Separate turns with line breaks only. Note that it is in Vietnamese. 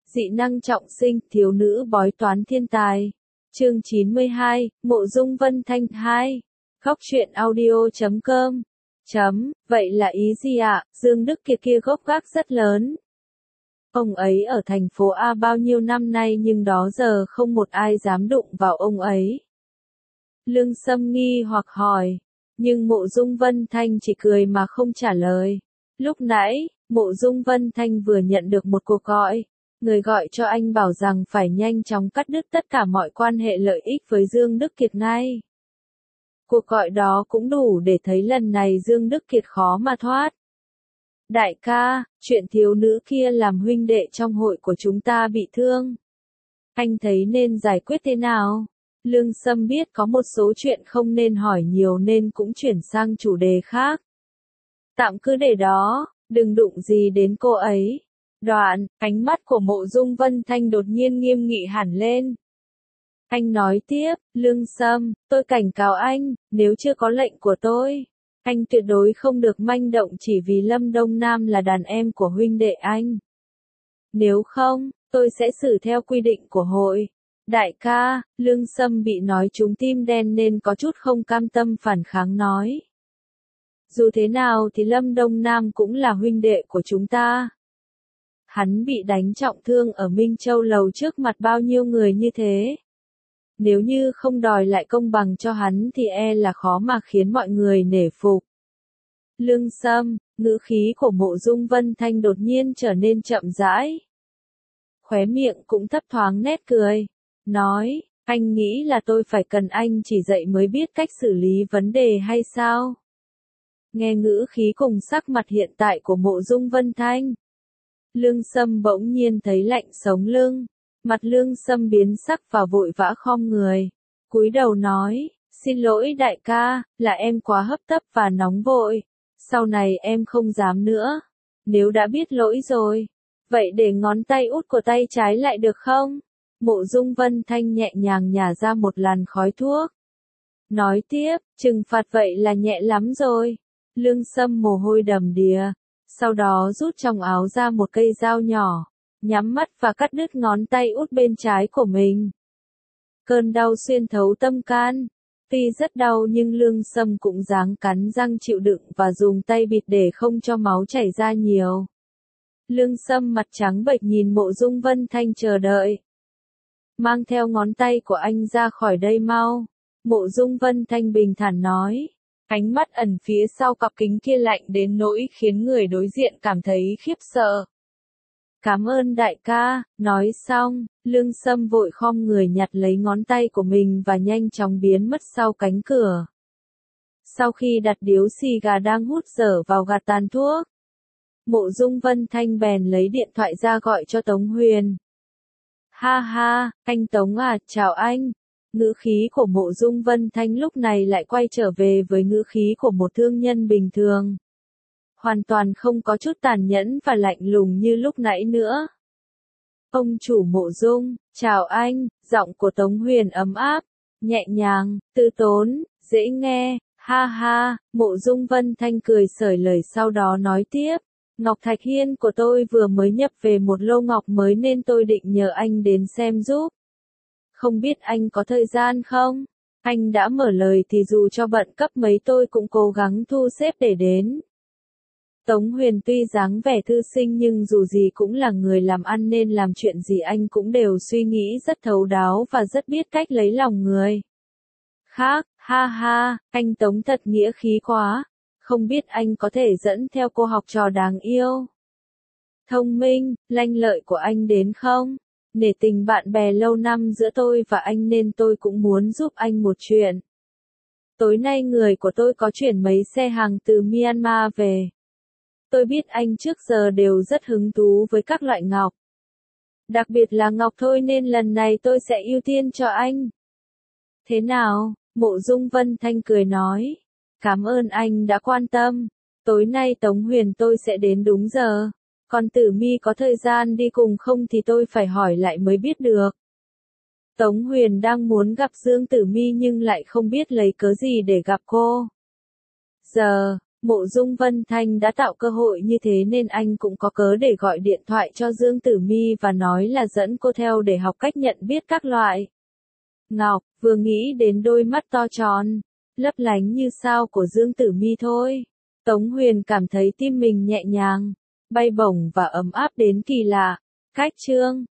Dị năng trọng sinh, thiếu nữ bói toán thiên tài. Chương 92, Mộ Dung Vân Thanh 2. Góc truyện audio.com. Vậy là ý gì ạ? Dương Đức Kiệt kia gốc gác rất lớn. Ông ấy ở thành phố A bao nhiêu năm nay nhưng đó giờ không một ai dám đụng vào ông ấy. Lương Sâm nghi hoặc hỏi, nhưng Mộ Dung Vân Thanh chỉ cười mà không trả lời. Lúc nãy, Mộ Dung Vân Thanh vừa nhận được một cuộc gọi. Người gọi cho anh bảo rằng phải nhanh chóng cắt đứt tất cả mọi quan hệ lợi ích với Dương Đức Kiệt ngay. Cuộc gọi đó cũng đủ để thấy lần này Dương Đức Kiệt khó mà thoát. Đại ca, chuyện thiếu nữ kia làm huynh đệ trong hội của chúng ta bị thương. Anh thấy nên giải quyết thế nào? Lương Sâm biết có một số chuyện không nên hỏi nhiều nên cũng chuyển sang chủ đề khác. Tạm cứ để đó, đừng đụng gì đến cô ấy. Đoạn, ánh mắt của Mộ Dung Vân Thanh đột nhiên nghiêm nghị hẳn lên. Anh nói tiếp, Lương Sâm, tôi cảnh cáo anh, nếu chưa có lệnh của tôi, anh tuyệt đối không được manh động chỉ vì Lâm Đông Nam là đàn em của huynh đệ anh. Nếu không, tôi sẽ xử theo quy định của hội. Đại ca, Lương Sâm bị nói trúng tim đen nên có chút không cam tâm phản kháng nói. Dù thế nào thì Lâm Đông Nam cũng là huynh đệ của chúng ta. Hắn bị đánh trọng thương ở Minh Châu Lầu trước mặt bao nhiêu người như thế. Nếu như không đòi lại công bằng cho hắn thì e là khó mà khiến mọi người nể phục. Lương Sâm, ngữ khí của Mộ Dung Vân Thanh đột nhiên trở nên chậm rãi. Khóe miệng cũng thấp thoáng nét cười. Nói, anh nghĩ là tôi phải cần anh chỉ dạy mới biết cách xử lý vấn đề hay sao? Nghe ngữ khí cùng sắc mặt hiện tại của Mộ Dung Vân Thanh. Lương Sâm bỗng nhiên thấy lạnh sống lưng. Mặt Lương Sâm biến sắc và vội vã khom người. Cúi đầu nói, xin lỗi đại ca, là em quá hấp tấp và nóng vội. Sau này em không dám nữa. Nếu đã biết lỗi rồi, vậy để ngón tay út của tay trái lại được không? Mộ Dung Vân Thanh nhẹ nhàng nhả ra một làn khói thuốc. Nói tiếp, trừng phạt vậy là nhẹ lắm rồi. Lương Sâm mồ hôi đầm đìa. Sau đó rút trong áo ra một cây dao nhỏ, nhắm mắt và cắt đứt ngón tay út bên trái của mình. Cơn đau xuyên thấu tâm can. Tuy rất đau nhưng Lương Sâm cũng ráng cắn răng chịu đựng và dùng tay bịt để không cho máu chảy ra nhiều. Lương Sâm mặt trắng bệch nhìn Mộ Dung Vân Thanh chờ đợi. Mang theo ngón tay của anh ra khỏi đây mau. Mộ Dung Vân Thanh bình thản nói. Ánh mắt ẩn phía sau cặp kính kia lạnh đến nỗi khiến người đối diện cảm thấy khiếp sợ. Cảm ơn đại ca, nói xong, Lương Sâm vội khom người nhặt lấy ngón tay của mình và nhanh chóng biến mất sau cánh cửa. Sau khi đặt điếu xì gà đang hút dở vào gạt tàn thuốc, Mộ Dung Vân Thanh bèn lấy điện thoại ra gọi cho Tống Huyền. Ha ha, anh Tống à, chào anh. Ngữ khí của Mộ Dung Vân Thanh lúc này lại quay trở về với ngữ khí của một thương nhân bình thường. Hoàn toàn không có chút tàn nhẫn và lạnh lùng như lúc nãy nữa. Ông chủ Mộ Dung, chào anh, giọng của Tống Huyền ấm áp, nhẹ nhàng, từ tốn, dễ nghe, ha ha, Mộ Dung Vân Thanh cười xởi lời sau đó nói tiếp. Ngọc Thạch Hiên của tôi vừa mới nhập về một lô ngọc mới nên tôi định nhờ anh đến xem giúp. Không biết anh có thời gian không? Anh đã mở lời thì dù cho bận cấp mấy tôi cũng cố gắng thu xếp để đến. Tống Huyền tuy dáng vẻ thư sinh nhưng dù gì cũng là người làm ăn nên làm chuyện gì anh cũng đều suy nghĩ rất thấu đáo và rất biết cách lấy lòng người. Khác, ha ha, anh Tống thật nghĩa khí quá. Không biết anh có thể dẫn theo cô học trò đáng yêu, thông minh, lanh lợi của anh đến không? Nể tình bạn bè lâu năm giữa tôi và anh nên tôi cũng muốn giúp anh một chuyện. Tối nay người của tôi có chuyển mấy xe hàng từ Myanmar về. Tôi biết anh trước giờ đều rất hứng thú với các loại ngọc. Đặc biệt là ngọc thôi nên lần này tôi sẽ ưu tiên cho anh. Thế nào? Mộ Dung Vân Thanh cười nói. Cảm ơn anh đã quan tâm. Tối nay Tống Huyền tôi sẽ đến đúng giờ. Còn Tử Mi có thời gian đi cùng không thì tôi phải hỏi lại mới biết được. Tống Huyền đang muốn gặp Dương Tử Mi nhưng lại không biết lấy cớ gì để gặp cô. Giờ, Mộ Dung Vân Thanh đã tạo cơ hội như thế nên anh cũng có cớ để gọi điện thoại cho Dương Tử Mi và nói là dẫn cô theo để học cách nhận biết các loại ngọc, vừa nghĩ đến đôi mắt to tròn, lấp lánh như sao của Dương Tử Mi thôi. Tống Huyền cảm thấy tim mình nhẹ nhàng, bay bổng và ấm áp đến kỳ lạ. Cách chương